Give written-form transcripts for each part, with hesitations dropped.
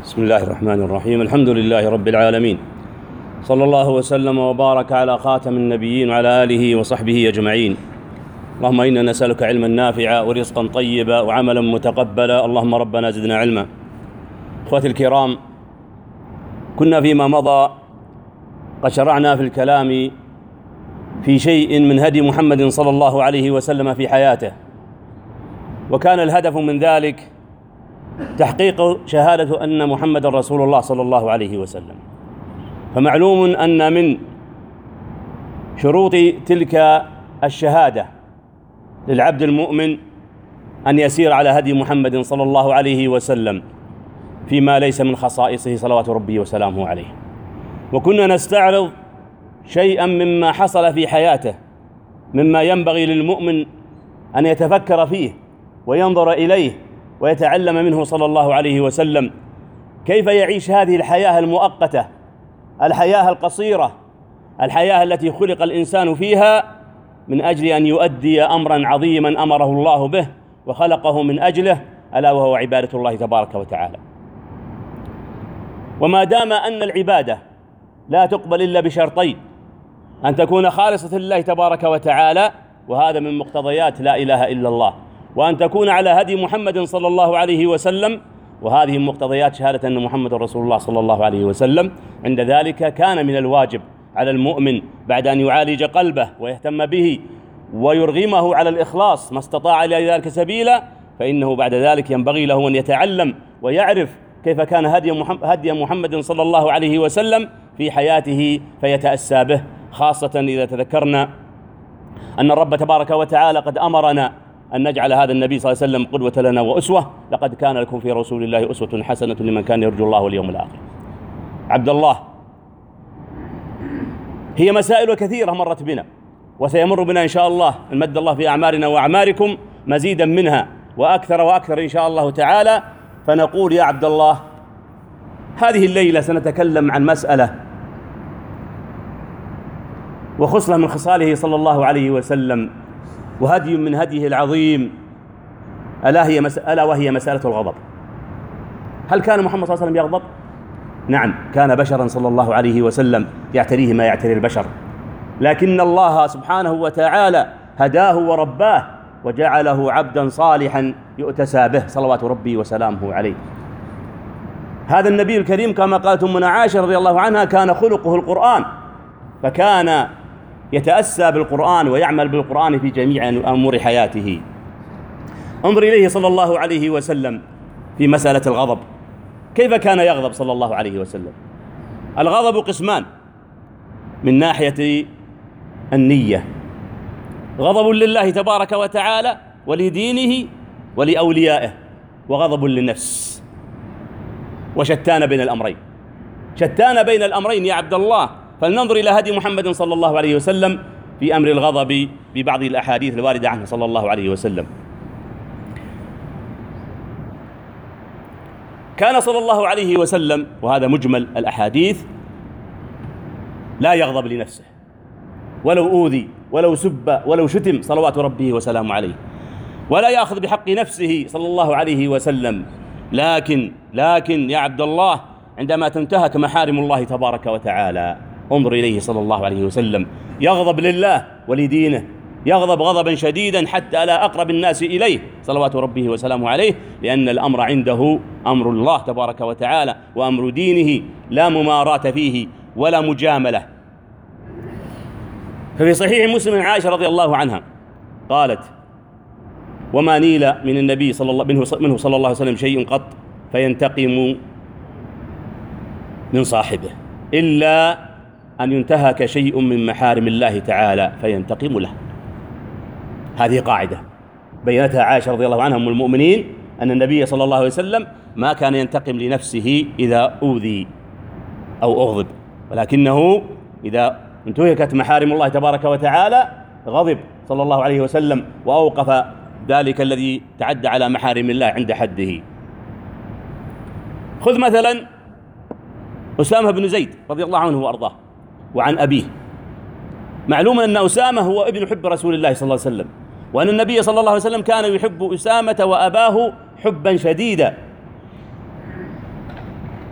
بسم الله الرحمن الرحيم. الحمد لله رب العالمين، صلى الله وسلم وبارك على خاتم النبيين وعلى آله وصحبه أجمعين. اللهم إنا نسألك علما نافعا ورزقا طيبا وعملا متقبلا، اللهم ربنا زدنا علما. أخواتي الكرام، كنا فيما مضى قد شرعنا في الكلام في شيء من هدي محمد صلى الله عليه وسلم في حياته، وكان الهدف من ذلك تحقيق شهادة أن محمد رسول الله صلى الله عليه وسلم. فمعلوم أن من شروط تلك الشهادة للعبد المؤمن أن يسير على هدي محمد صلى الله عليه وسلم فيما ليس من خصائصه صلوات ربي وسلامه عليه. وكنا نستعرض شيئا مما حصل في حياته مما ينبغي للمؤمن أن يتفكر فيه وينظر إليه ويتعلم منه صلى الله عليه وسلم كيف يعيش هذه الحياة المؤقتة، الحياة القصيرة، الحياة التي خلق الإنسان فيها من أجل أن يؤدي أمرا عظيما أمره الله به وخلقه من أجله، ألا وهو عبادة الله تبارك وتعالى. وما دام أن العبادة لا تقبل إلا بشرطين: أن تكون خالصة لله تبارك وتعالى، وهذا من مقتضيات لا إله إلا الله، وأن تكون على هدي محمد صلى الله عليه وسلم، وهذه مقتضيات شهادة أن محمد رسول الله صلى الله عليه وسلم. عند ذلك كان من الواجب على المؤمن بعد أن يعالج قلبه ويهتم به ويرغمه على الإخلاص ما استطاع إلى ذلك سبيلا، فإنه بعد ذلك ينبغي له أن يتعلم ويعرف كيف كان هدي محمد صلى الله عليه وسلم في حياته فيتأسى به، خاصة إذا تذكرنا أن الرب تبارك وتعالى قد أمرنا أن نجعل هذا النبي صلى الله عليه وسلم قدوة لنا وأسوة. لقد كان لكم في رسول الله أسوة حسنة لمن كان يرجو الله واليوم الآخر. عبد الله، هي مسائل كثيرة مرت بنا وسيمر بنا إن شاء الله، إن مد الله في أعمارنا وأعماركم مزيدا منها وأكثر وأكثر إن شاء الله تعالى. فنقول يا عبد الله، هذه الليلة سنتكلم عن مسألة وخصلة من خصاله صلى الله عليه وسلم وهدي من هديه العظيم، ألا وهي مسألة الغضب. هل كان محمد صلى الله عليه وسلم يغضب؟ نعم، كان بشرا صلى الله عليه وسلم يعتريه ما يعتري البشر، لكن الله سبحانه وتعالى هداه ورباه وجعله عبدا صالحا يؤتسى به صلوات ربي وسلامه عليه. هذا النبي الكريم كما قالت أمنا عائشة رضي الله عنها كان خلقه القرآن، فكان يتأسى بالقرآن ويعمل بالقرآن في جميع أمور حياته. انظر إليه صلى الله عليه وسلم في مسألة الغضب، كيف كان يغضب صلى الله عليه وسلم؟ الغضب قسمان: من ناحية النية غضب لله تبارك وتعالى ولدينه ولأوليائه، وغضب للنفس. وشتان بين الأمرين، شتان بين الأمرين يا عبد الله. فلننظر إلى هدي محمد صلى الله عليه وسلم في أمر الغضب ببعض الأحاديث الواردة عنه صلى الله عليه وسلم. كان صلى الله عليه وسلم، وهذا مجمل الأحاديث، لا يغضب لنفسه ولو أوذي ولو سب ولو شتم صلوات ربه وسلامه عليه، ولا يأخذ بحق نفسه صلى الله عليه وسلم. لكن يا عبد الله، عندما تنتهك محارم الله تبارك وتعالى انظر إليه صلى الله عليه وسلم يغضب لله ولدينه، يغضب غضبا شديدا حتى لا أقرب الناس إليه صلوات ربه وسلامه عليه، لأن الأمر عنده أمر الله تبارك وتعالى وأمر دينه، لا مماراة فيه ولا مجاملة. ففي صحيح مسلم عائشة رضي الله عنها قالت: وما نيل من النبي منه صلى الله عليه وسلم شيء قط فينتقم من صاحبه إلا أن ينتهك شيء من محارم الله تعالى فينتقم له. هذه قاعدة بينتها عائشة رضي الله عنها أم المؤمنين، أن النبي صلى الله عليه وسلم ما كان ينتقم لنفسه إذا أوذي أو أغضب، ولكنه إذا انتهكت محارم الله تبارك وتعالى غضب صلى الله عليه وسلم وأوقف ذلك الذي تعدى على محارم الله عند حده. خذ مثلا أسامة بن زيد رضي الله عنه وأرضاه وعن أبيه. معلوم أن أسامة هو ابن حب رسول الله صلى الله عليه وسلم، وأن النبي صلى الله عليه وسلم كان يحب أسامة وأباه حبا شديدا.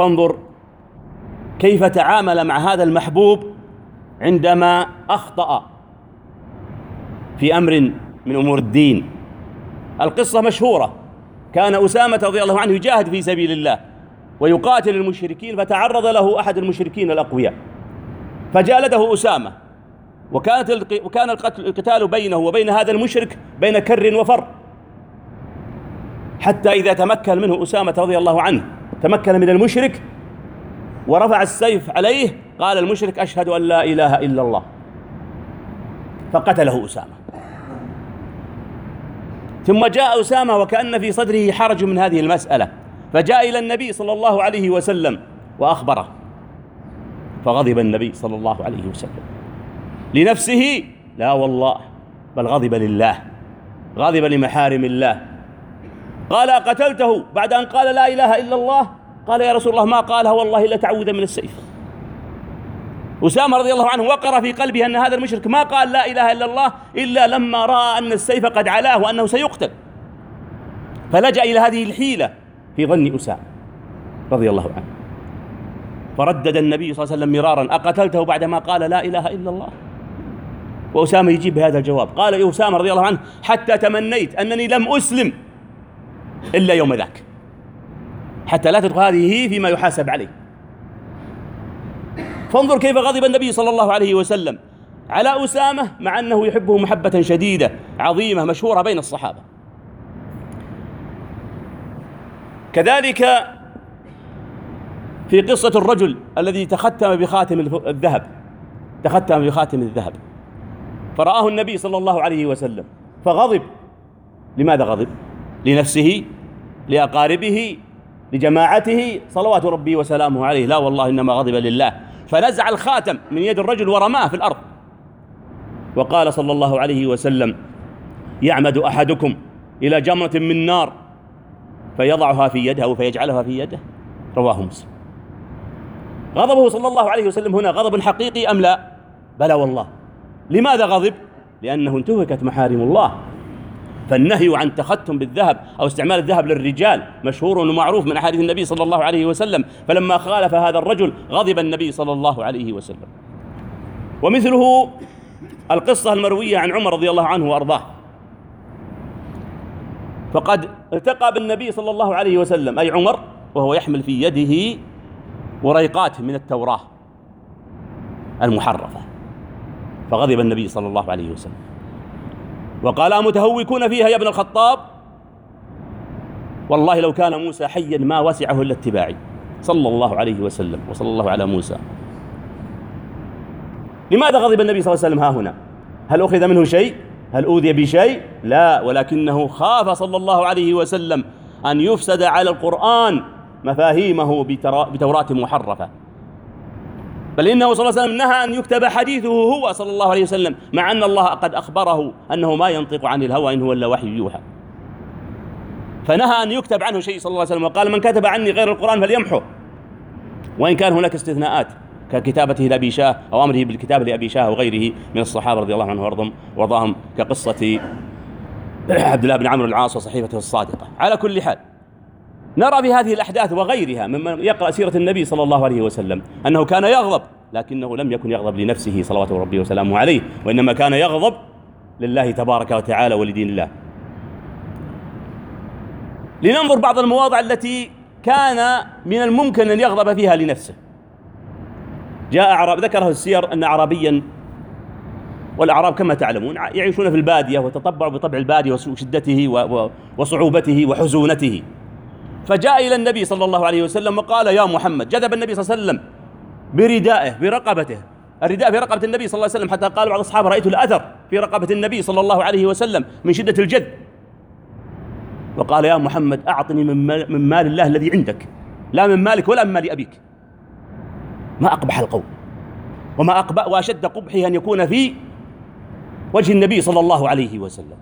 فانظر كيف تعامل مع هذا المحبوب عندما أخطأ في أمر من أمور الدين. القصة مشهورة، كان أسامة رضي الله عنه يجاهد في سبيل الله ويقاتل المشركين، فتعرض له أحد المشركين الأقوياء فجالده أسامة، وكان القتال بينه وبين هذا المشرك بين كر وفر، حتى إذا تمكن منه أسامة رضي الله عنه، تمكن من المشرك ورفع السيف عليه، قال المشرك: أشهد أن لا إله إلا الله، فقتله أسامة. ثم جاء أسامة وكأن في صدره حرج من هذه المسألة، فجاء إلى النبي صلى الله عليه وسلم وأخبره، فغضب النبي صلى الله عليه وسلم لنفسه، لا والله، بل غضب لله، غضب لمحارم الله. قال: قتلته بعد أن قال لا إله إلا الله؟ قال: يا رسول الله ما قالها والله إلا تعوذا من السيف. أسامة رضي الله عنه وقر في قلبه أن هذا المشرك ما قال لا إله إلا الله إلا لما رأى أن السيف قد علاه وأنه سيقتل، فلجأ إلى هذه الحيلة في ظن أسامة رضي الله عنه، فردد النبي صلى الله عليه وسلم مرارا: أقتلته بعدما قال لا إله إلا الله؟ وأسامة يجيب بهذا الجواب. قال يا أسامة رضي الله عنه: حتى تمنيت أنني لم أسلم إلا يوم ذاك، حتى لا تدخل هذه فيما يحاسب عليه. فانظر كيف غضب النبي صلى الله عليه وسلم على أسامة، مع أنه يحبه محبة شديدة عظيمة مشهورة بين الصحابة. كذلك في قصة الرجل الذي تختم بخاتم الذهب، تختم بخاتم الذهب، فرآه النبي صلى الله عليه وسلم فغضب. لماذا غضب؟ لنفسه، لأقاربه، لجماعته، صلوات ربي وسلامه عليه؟ لا والله، إنما غضب لله، فنزع الخاتم من يد الرجل ورماه في الأرض، وقال صلى الله عليه وسلم: يعمد أحدكم إلى جمرة من نار فيضعها في يده أو فيجعلها في يده، رواه مسلم. غضبه صلى الله عليه وسلم هنا غضب حقيقي أم لا؟ بلى والله. لماذا غضب؟ لأنه انتهكت محارم الله، فالنهي عن تختم بالذهب أو استعمال الذهب للرجال مشهور ومعروف من أحاديث النبي صلى الله عليه وسلم، فلما خالف هذا الرجل غضب النبي صلى الله عليه وسلم. ومثله القصة المروية عن عمر رضي الله عنه وأرضاه، فقد التقى بالنبي صلى الله عليه وسلم أي عمر وهو يحمل في يده وريقات من التوراة المحرفة، فغضب النبي صلى الله عليه وسلم وقال: أمتهوكون فيها يا ابن الخطاب؟ والله لو كان موسى حيا ما وسعه إلا اتباعي، صلى الله عليه وسلم، وصلى الله على موسى. لماذا غضب النبي صلى الله عليه وسلم ها هنا؟ هل أخذ منه شيء؟ هل أوذي بشيء؟ لا، ولكنه خاف صلى الله عليه وسلم أن يفسد على القرآن مفاهيمه بتوراة محرفة، بل إنه صلى الله عليه وسلم نهى أن يكتب حديثه هو صلى الله عليه وسلم، مع أن الله قد أخبره أنه ما ينطق عن الهوى إن هو إلا وحي يوحى، فنهى أن يكتب عنه شيء صلى الله عليه وسلم، وقال: من كتب عني غير القرآن فليمحه، وإن كان هناك استثناءات ككتابته لأبي شاه أو أمره بالكتاب لأبي شاه وغيره من الصحابة رضي الله عنهم وارضاهم، كقصة عبد الله بن عمرو العاص وصحيفته الصادقة. على كل حال، نرى في هذه الأحداث وغيرها ممن يقرأ سيرة النبي صلى الله عليه وسلم أنه كان يغضب، لكنه لم يكن يغضب لنفسه صلوات ربي وسلامه عليه، وإنما كان يغضب لله تبارك وتعالى ولدين الله. لننظر بعض المواضع التي كان من الممكن أن يغضب فيها لنفسه. جاء ذكره السير أن أعرابيا، والأعراب كما تعلمون يعيشون في البادية وتطبعوا بطبع البادية وشدته وصعوبته وحزونته، فجاء إلى النبي صلى الله عليه وسلم وقال: يا محمد. جذب النبي صلى الله عليه وسلم بردائه برقبته، الرداء في رقبة النبي صلى الله عليه وسلم، حتى قال بعض الأصحاب: رأيت الأثر في رقبة النبي صلى الله عليه وسلم من شدة الجذب. وقال: يا محمد أعطني من مال الله الذي عندك، لا من مالك ولا من مال أبيك. ما أقبح القول وما أقبح وأشد قبحه أن يكون في وجه النبي صلى الله عليه وسلم.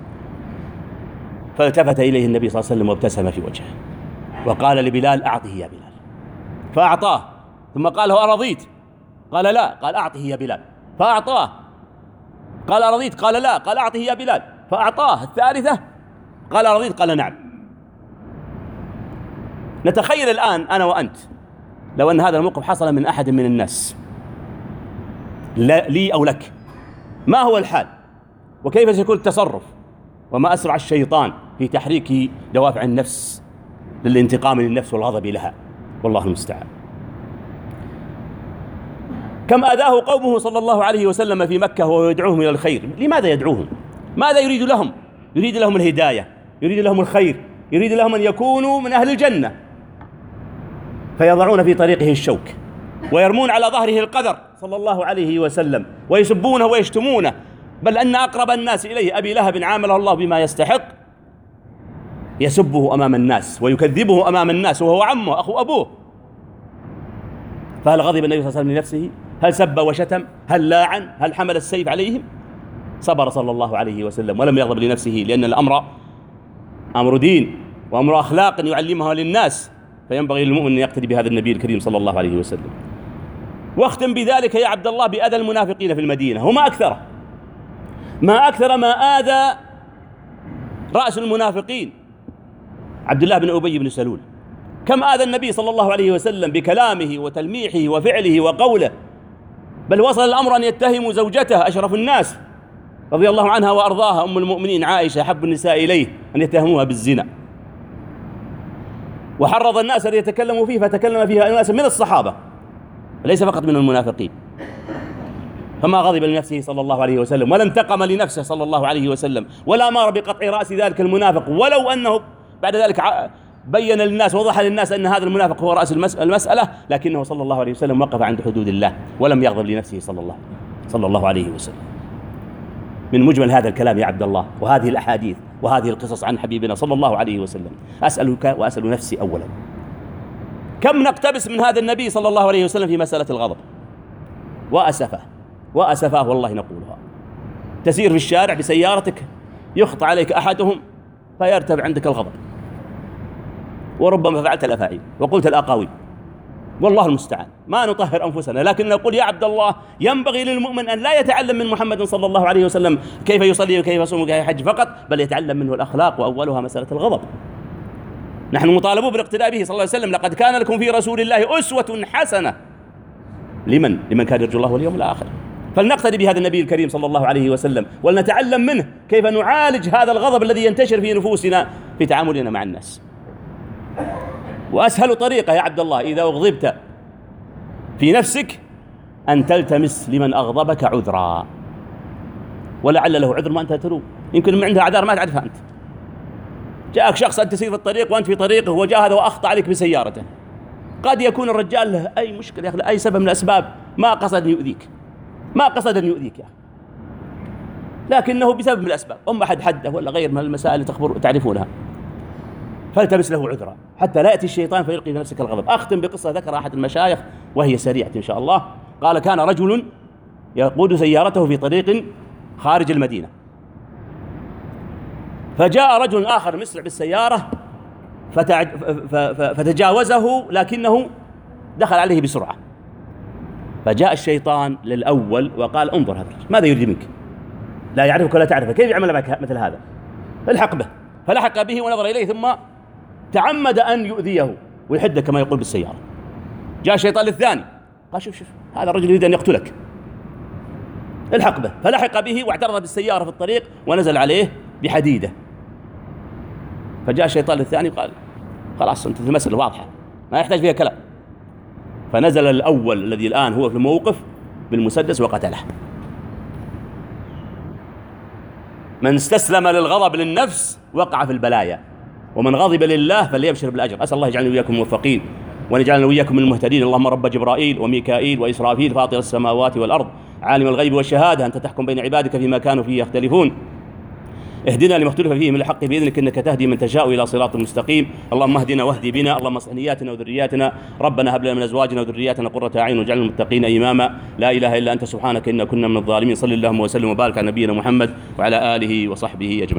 فالتفت إليه النبي صلى الله عليه وسلم وابتسم في وجهه وقال لبلال: أعطه يا بلال، فأعطاه. ثم قال: هو أرضيت؟ قال: لا. قال: أعطه يا بلال، فأعطاه. قال: أرضيت؟ قال: لا. قال: أعطه يا بلال، فأعطاه. الثالثة قال: أرضيت؟ قال: نعم. نتخيل الآن أنا وأنت لو أن هذا الموقف حصل من أحد من الناس، لي أو لك، ما هو الحال؟ وكيف سيكون التصرف؟ وما أسرع الشيطان في تحريك دوافع النفس للانتقام للنفس والغضب لها، والله المستعان. كم آذاه قومه صلى الله عليه وسلم في مكة وهو يدعوهم إلى الخير. لماذا يدعوهم؟ ماذا يريد لهم؟ يريد لهم الهداية، يريد لهم الخير، يريد لهم أن يكونوا من أهل الجنة، فيضعون في طريقه الشوك ويرمون على ظهره القذر صلى الله عليه وسلم، ويسبونه ويشتمونه، بل أن أقرب الناس إليه أبي لهب عامله الله بما يستحق، يسبه أمام الناس ويكذبه أمام الناس وهو عمه أخو أبوه. فهل غضب النبي صلى الله عليه وسلم لنفسه؟ هل سب وشتم؟ هل لاعن؟ هل حمل السيف عليهم؟ صبر صلى الله عليه وسلم ولم يغضب لنفسه، لأن الأمر أمر دين وأمر أخلاق يعلمها للناس، فينبغي للمؤمن أن يقتدي بهذا النبي الكريم صلى الله عليه وسلم. واختم بذلك يا عبد الله بأذى المنافقين في المدينة، وما أكثره، ما أكثر ما آذى رأس المنافقين عبد الله بن أبي بن سلول. كم آذى النبي صلى الله عليه وسلم بكلامه وتلميحه وفعله وقوله، بل وصل الأمر أن يتهموا زوجته أشرف الناس رضي الله عنها وأرضاها أم المؤمنين عائشة أحب النساء إليه أن يتهموها بالزنا، وحرض الناس أن يتكلموا فيه، فتكلم فيها ناس من الصحابة ليس فقط من المنافقين. فما غضب لنفسه صلى الله عليه وسلم، ولا انتقم لنفسه صلى الله عليه وسلم، ولا أمر بقطع رأس ذلك المنافق، ولو أنه بعد ذلك بين للناس وضح للناس أن هذا المنافق هو رأس المسألة، لكنه صلى الله عليه وسلم وقف عند حدود الله ولم يغضب لنفسه صلى الله عليه وسلم. من مجمل هذا الكلام يا عبد الله وهذه الأحاديث وهذه القصص عن حبيبنا صلى الله عليه وسلم، أسألك وأسأل نفسي أولا، كم نقتبس من هذا النبي صلى الله عليه وسلم في مسألة الغضب؟ وأسفاه والله نقولها. تسير في الشارع بسيارتك يخطئ عليك أحدهم فيرتفع عندك الغضب، وربما فعلت الأفاعيل وقلت الأقاويل، والله المستعان. ما نطهر أنفسنا، لكن نقول يا عبد الله ينبغي للمؤمن أن لا يتعلم من محمد صلى الله عليه وسلم كيف يصلي وكيف يصوم وكيف يحج فقط، بل يتعلم منه الأخلاق، وأولها مسألة الغضب. نحن مطالبون بالاقتداء به صلى الله عليه وسلم. لقد كان لكم في رسول الله أسوة حسنة لمن كان يرجو الله واليوم الآخر. فلنقتدي بهذا النبي الكريم صلى الله عليه وسلم، ولنتعلم منه كيف نعالج هذا الغضب الذي ينتشر في نفوسنا في تعاملنا مع الناس. وأسهل طريقة يا عبد الله إذا أغضبت في نفسك أن تلتمس لمن أغضبك عذرا، ولعل له عذر ما أنت تروه، يمكن من عنده أعذار ما تعرفها أنت. جاءك شخص أنت تسير في الطريق وأنت في طريقه، وجاء هذا وأخطأ عليك بسيارته، قد يكون الرجال له أي مشكلة يا أخي، أي سبب من الأسباب، ما قصد أن يؤذيك يا أخي، لكنه بسبب من الأسباب، أحد حده ولا غير من المسائل اللي تعرفونها، فالتمس له عذرا حتى لا يأتي الشيطان فيلقي في نفسك الغضب. أختم بقصة ذكر أحد المشايخ وهي سريعة إن شاء الله. قال: كان رجل يقود سيارته في طريق خارج المدينة، فجاء رجل آخر مسرع بالسيارة فتجاوزه، لكنه دخل عليه بسرعة، فجاء الشيطان للأول وقال: انظر هذا الرجل ماذا يريد منك؟ لا يعرفك ولا تعرفه، كيف يعمل معك مثل هذا؟ الحق به. فلحق به ونظر إليه ثم تعمد أن يؤذيه ويحده كما يقول بالسيارة. جاء الشيطان للثاني قال: شوف هذا الرجل يريد أن يقتلك، الحق به. فلحق به واعترض بالسيارة في الطريق ونزل عليه بحديدة. فجاء الشيطان للثاني وقال: خلاص أنت المسألة واضحة ما يحتاج فيها كلام. فنزل الأول الذي الآن هو في الموقف بالمسدس وقتله. من استسلم للغضب للنفس وقع في البلايا، ومن غضب لله فليبشر بالأجر. أسأل الله يجعلنا وإياكم موفقين، وأن يجعلنا وإياكم من المهتدين. اللهم رب جبرائيل وميكائيل وإسرافيل فاطر السماوات والأرض عالم الغيب والشهادة، أنت تحكم بين عبادك فيما كانوا فيه يختلفون، اهدنا لما اختلف فيه من الحق بإذنك، إنك تهدي من تشاء إلى صراط مستقيم. اللهم اهدنا واهدي بنا، اللهم اصلح نياتنا وذرياتنا، ربنا هب لنا من أزواجنا وذرياتنا قرة أعين واجعلنا للمتقين إماما. لا إله إلا أنت سبحانك إنا كنا من الظالمين. صلى اللهم وسلم وبارك على نبينا محمد وعلى آله وصحبه أجمعين.